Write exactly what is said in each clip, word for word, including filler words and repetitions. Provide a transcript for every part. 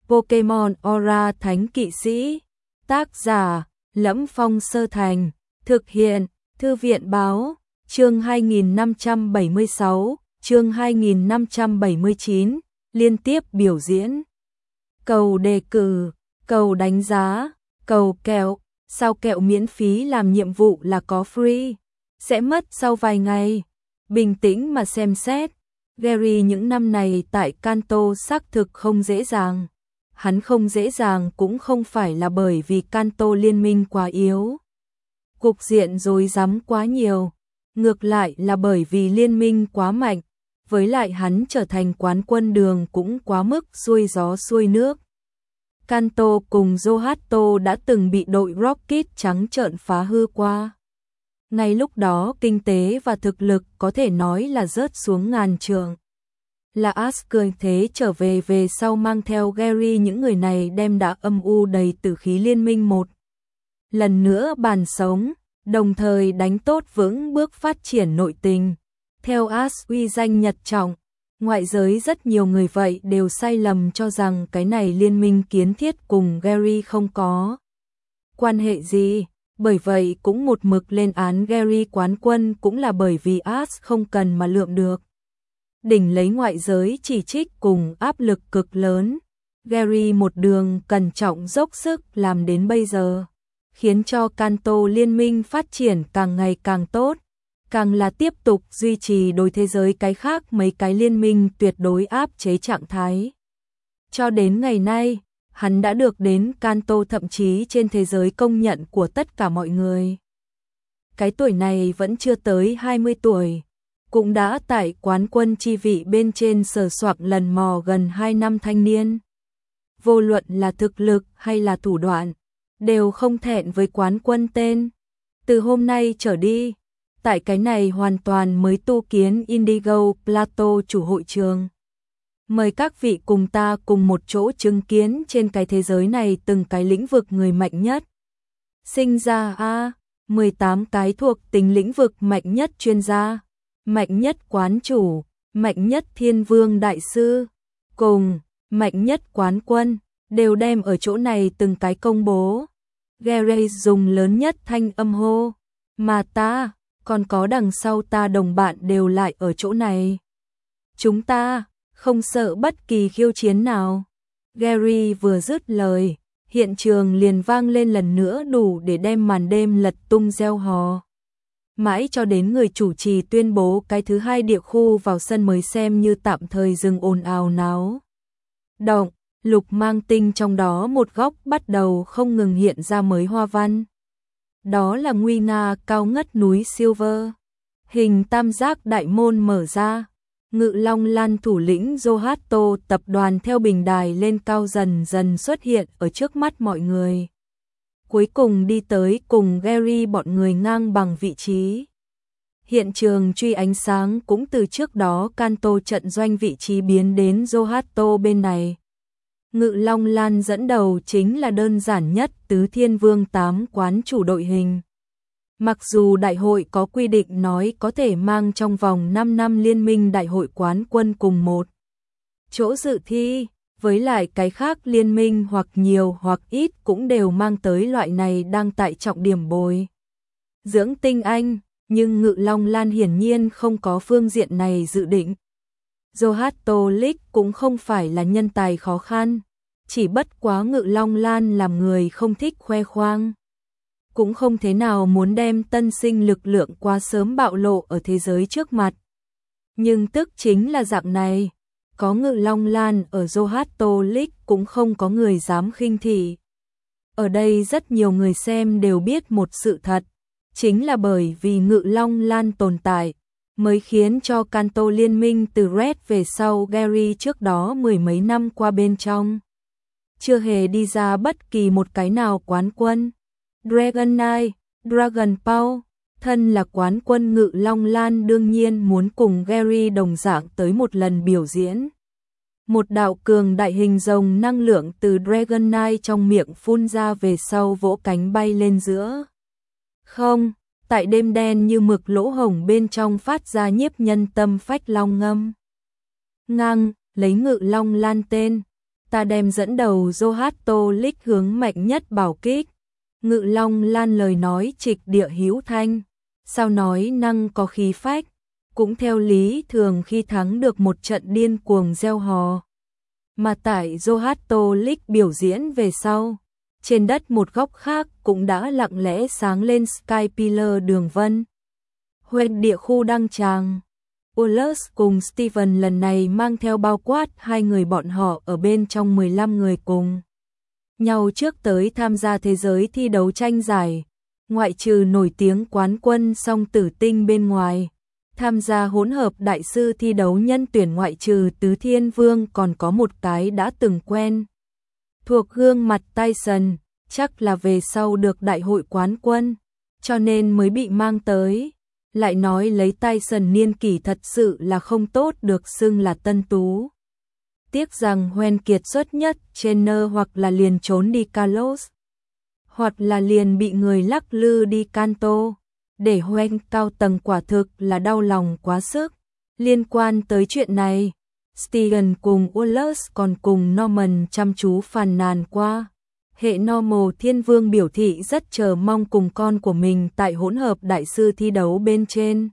Pokemon Aura Thánh Kỵ Sĩ. Tác giả: Lẫm Phong Sơ Thành. Thực hiện: Thư viện Báo. Chương hai nghìn năm trăm bảy mươi sáu, chương hai nghìn năm trăm bảy mươi chín, liên tiếp biểu diễn. Cầu đề cử, cầu đánh giá, cầu kẹo, sao kẹo miễn phí làm nhiệm vụ là có free, sẽ mất sau vài ngày. Bình tĩnh mà xem xét, Gary những năm này tại Kanto xác thực không dễ dàng. Hắn không dễ dàng cũng không phải là bởi vì Kanto liên minh quá yếu, cục diện rối rắm quá nhiều, ngược lại là bởi vì liên minh quá mạnh, với lại hắn trở thành quán quân đường cũng quá mức xuôi gió xuôi nước. Kanto cùng Yohato đã từng bị đội Rocket trắng trợn phá hư qua. Ngay lúc đó kinh tế và thực lực có thể nói là rớt xuống ngàn trượng. Là Ash cười thế trở về về sau mang theo Gary, những người này đem đã âm u đầy tử khí liên minh một lần nữa bàn sống, đồng thời đánh tốt vững bước phát triển nội tình. Theo Ash uy danh nhật trọng, ngoại giới rất nhiều người vậy đều sai lầm cho rằng cái này liên minh kiến thiết cùng Gary không có quan hệ gì. Bởi vậy cũng một mực lên án Gary quán quân cũng là bởi vì Ash không cần mà lượm được. Đỉnh lấy ngoại giới chỉ trích cùng áp lực cực lớn. Gary một đường cẩn trọng dốc sức làm đến bây giờ, khiến cho Kanto liên minh phát triển càng ngày càng tốt, càng là tiếp tục duy trì đối thế giới cái khác mấy cái liên minh tuyệt đối áp chế trạng thái. Cho đến ngày nay, hắn đã được đến Kanto thậm chí trên thế giới công nhận của tất cả mọi người. Cái tuổi này vẫn chưa tới hai mươi tuổi, cũng đã tại quán quân chi vị bên trên sờ soạng lần mò gần hai năm thanh niên. Vô luận là thực lực hay là thủ đoạn, đều không thẹn với quán quân tên. Từ hôm nay trở đi, tại cái này hoàn toàn mới tu kiến Indigo Plateau chủ hội trường, mời các vị cùng ta cùng một chỗ chứng kiến trên cái thế giới này từng cái lĩnh vực người mạnh nhất. Sinh ra a mười tám cái thuộc tính lĩnh vực mạnh nhất chuyên gia, mạnh nhất quán chủ, mạnh nhất thiên vương đại sư, cùng mạnh nhất quán quân, đều đem ở chỗ này từng cái công bố. Gary dùng lớn nhất thanh âm hô, mà ta, còn có đằng sau ta đồng bạn đều lại ở chỗ này. Chúng ta không sợ bất kỳ khiêu chiến nào. Gary vừa dứt lời, hiện trường liền vang lên lần nữa đủ để đem màn đêm lật tung reo hò. Mãi cho đến người chủ trì tuyên bố cái thứ hai địa khu vào sân mới xem như tạm thời dừng ồn ào náo động. Lục mang tinh trong đó một góc bắt đầu không ngừng hiện ra mới hoa văn. Đó là nguy nga cao ngất núi Silver. Hình tam giác đại môn mở ra. Ngự Long Lan thủ lĩnh Yohato tập đoàn theo bình đài lên cao dần dần xuất hiện ở trước mắt mọi người. Cuối cùng đi tới cùng Gary bọn người ngang bằng vị trí. Hiện trường truy ánh sáng cũng từ trước đó Kanto trận doanh vị trí biến đến Yohato bên này. Ngự Long Lan dẫn đầu chính là đơn giản nhất Tứ Thiên Vương tám quán chủ đội hình. Mặc dù đại hội có quy định nói có thể mang trong vòng năm năm liên minh đại hội quán quân cùng một chỗ dự thi, với lại cái khác liên minh hoặc nhiều hoặc ít cũng đều mang tới loại này đang tại trọng điểm bồi dưỡng tinh anh, nhưng Ngự Long Lan hiển nhiên không có phương diện này dự định. Yohato League cũng không phải là nhân tài khó khăn, chỉ bất quá Ngự Long Lan làm người không thích khoe khoang, cũng không thế nào muốn đem tân sinh lực lượng quá sớm bạo lộ ở thế giới trước mặt. Nhưng tức chính là dạng này, có Ngự Long Lan ở Yohato League cũng không có người dám khinh thị. Ở đây rất nhiều người xem đều biết một sự thật, chính là bởi vì Ngự Long Lan tồn tại, mới khiến cho Kanto liên minh từ Red về sau Gary trước đó mười mấy năm qua bên trong chưa hề đi ra bất kỳ một cái nào quán quân. Dragon Knight, Dragon Paul, thân là quán quân Ngự Long Lan đương nhiên muốn cùng Gary đồng dạng tới một lần biểu diễn. Một đạo cường đại hình rồng năng lượng từ Dragon Knight trong miệng phun ra về sau vỗ cánh bay lên giữa không, tại đêm đen như mực lỗ hổng bên trong phát ra nhiếp nhân tâm phách long ngâm. Ngang, lấy Ngự Long Lan tên, ta đem dẫn đầu Zohato League hướng mạnh nhất bảo kích. Ngự Long Lan lời nói trịch địa hữu thanh, sao nói năng có khí phách, cũng theo lý thường khi thắng được một trận điên cuồng reo hò. Mà tại Zohato League biểu diễn về sau, trên đất một góc khác cũng đã lặng lẽ sáng lên Sky Pillar đường vân. Hoen địa khu đăng tràng. Wallace cùng Steven lần này mang theo bao quát hai người bọn họ ở bên trong mười lăm người cùng nhau trước tới tham gia thế giới thi đấu tranh giải, ngoại trừ nổi tiếng quán quân song tử tinh bên ngoài. Tham gia hỗn hợp đại sư thi đấu nhân tuyển ngoại trừ Tứ Thiên Vương còn có một cái đã từng quen thuộc gương mặt Tyson, chắc là về sau được đại hội quán quân, cho nên mới bị mang tới. Lại nói lấy Tyson niên kỷ thật sự là không tốt được xưng là tân tú. Tiếc rằng Hoen kiệt xuất nhất Trainer hoặc là liền trốn đi Carlos, hoặc là liền bị người lắc lư đi Kanto. Để Hoen cao tầng quả thực là đau lòng quá sức. Liên quan tới chuyện này, Steven cùng Wallace còn cùng Norman chăm chú phàn nàn qua. Hệ Normal Thiên Vương biểu thị rất chờ mong cùng con của mình tại hỗn hợp đại sư thi đấu bên trên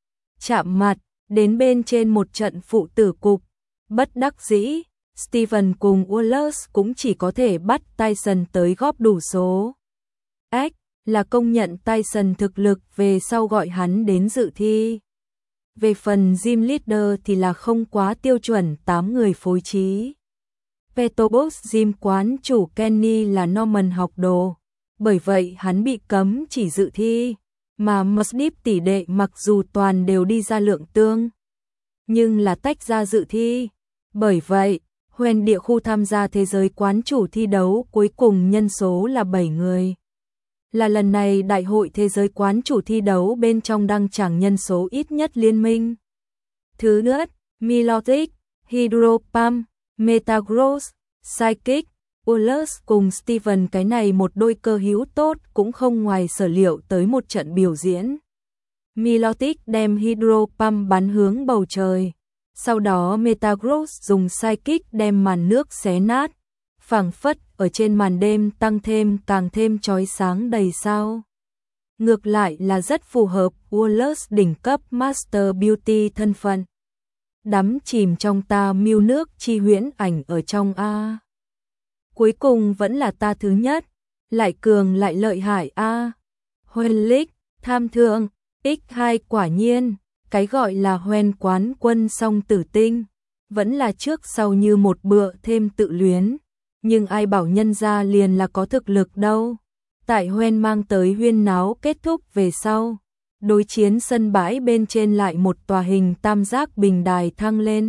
chạm mặt, đến bên trên một trận phụ tử cục. Bất đắc dĩ, Steven cùng Wallace cũng chỉ có thể bắt Tyson tới góp đủ số. Ách, là công nhận Tyson thực lực về sau gọi hắn đến dự thi. Về phần gym leader thì là không quá tiêu chuẩn tám người phối trí. Petobox Gym quán chủ Kenny là Norman học đồ, bởi vậy hắn bị cấm chỉ dự thi, mà Musdeep tỷ đệ mặc dù toàn đều đi ra lượng tương, nhưng là tách ra dự thi. Bởi vậy, Hoen địa khu tham gia thế giới quán chủ thi đấu cuối cùng nhân số là bảy người. Là lần này đại hội thế giới quán chủ thi đấu bên trong đăng tràng nhân số ít nhất liên minh. Thứ nữa, Milotic, Hydropump, Metagross, Psychic, Wallace cùng Steven cái này một đôi cơ hữu tốt cũng không ngoài sở liệu tới một trận biểu diễn. Milotic đem Hydropump bắn hướng bầu trời, sau đó Metagross dùng Psychic đem màn nước xé nát, phảng phất ở trên màn đêm tăng thêm càng thêm chói sáng đầy sao. Ngược lại là rất phù hợp Wallace đỉnh cấp Master Beauty thân phận. Đắm chìm trong ta miêu nước chi huyễn ảnh ở trong A. Cuối cùng vẫn là ta thứ nhất, lại cường lại lợi hại A. Hoen League, tham thượng, nhân hai quả nhiên, cái gọi là Hoen quán quân song tử tinh, vẫn là trước sau như một bữa thêm tự luyến, nhưng ai bảo nhân ra liền là có thực lực đâu. Tại Hoen mang tới huyên náo kết thúc về sau, đối chiến sân bãi bên trên lại một tòa hình tam giác bình đài thăng lên.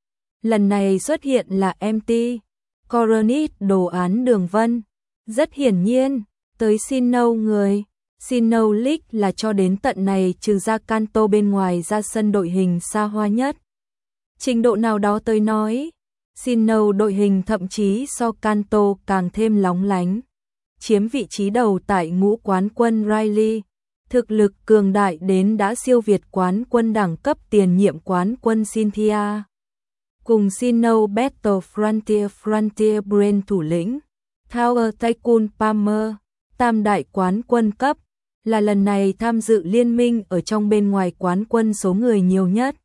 Lần này xuất hiện là em tê, Coronet đồ án đường vân. Rất hiển nhiên, tới Sinnoh người. Sinnoh League là cho đến tận này trừ ra Kanto bên ngoài ra sân đội hình xa hoa nhất. Trình độ nào đó tới nói, Sinnoh đội hình thậm chí so Kanto càng thêm lóng lánh. Chiếm vị trí đầu tại ngũ quán quân Riley. Thực lực cường đại đến đã siêu việt quán quân đẳng cấp tiền nhiệm quán quân Cynthia. Cùng Sinnoh Battle Frontier Frontier Brain thủ lĩnh, Tower Tycoon Palmer, tam đại quán quân cấp, là lần này tham dự liên minh ở trong bên ngoài quán quân số người nhiều nhất.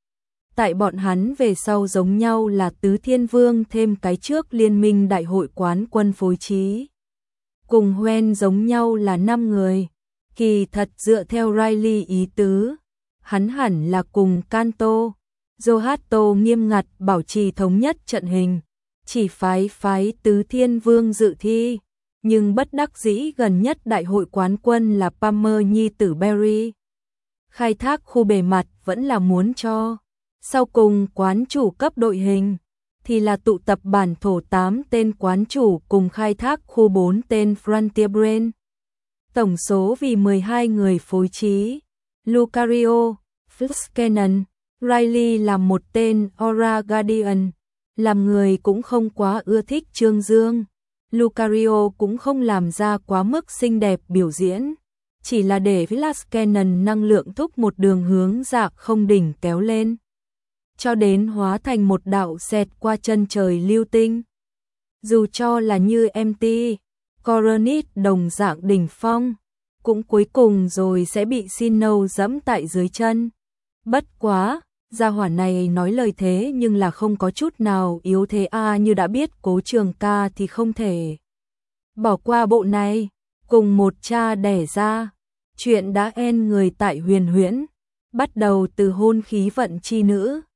Tại bọn hắn về sau giống nhau là Tứ Thiên Vương thêm cái trước liên minh đại hội quán quân phối trí. Cùng Hoen giống nhau là năm người. Kỳ thật dựa theo Riley ý tứ, hắn hẳn là cùng Kanto, Zohato nghiêm ngặt bảo trì thống nhất trận hình, chỉ phái phái Tứ Thiên Vương dự thi, nhưng bất đắc dĩ gần nhất đại hội quán quân là Palmer nhi tử Barry. Khai thác khu bề mặt vẫn là muốn cho, sau cùng quán chủ cấp đội hình, thì là tụ tập bản thổ tám tên quán chủ cùng khai thác khu bốn tên Frontier Brain. Tổng số vì mười hai người phối trí, Lucario, Fitzcannon, Riley làm một tên Aura Guardian, làm người cũng không quá ưa thích Trương Dương. Lucario cũng không làm ra quá mức xinh đẹp biểu diễn, chỉ là để Fitzcannon năng lượng thúc một đường hướng dạ không đỉnh kéo lên, cho đến hóa thành một đạo xẹt qua chân trời lưu tinh. Dù cho là như em tê, Coronet đồng dạng đỉnh phong, cũng cuối cùng rồi sẽ bị Sinnoh dẫm tại dưới chân. Bất quá, gia hỏa này nói lời thế nhưng là không có chút nào yếu thế a, như đã biết Cố Trường Ca thì không thể bỏ qua bộ này, cùng một cha đẻ ra. Chuyện đã end người tại Huyền Huyễn, bắt đầu từ hôn khí vận chi nữ.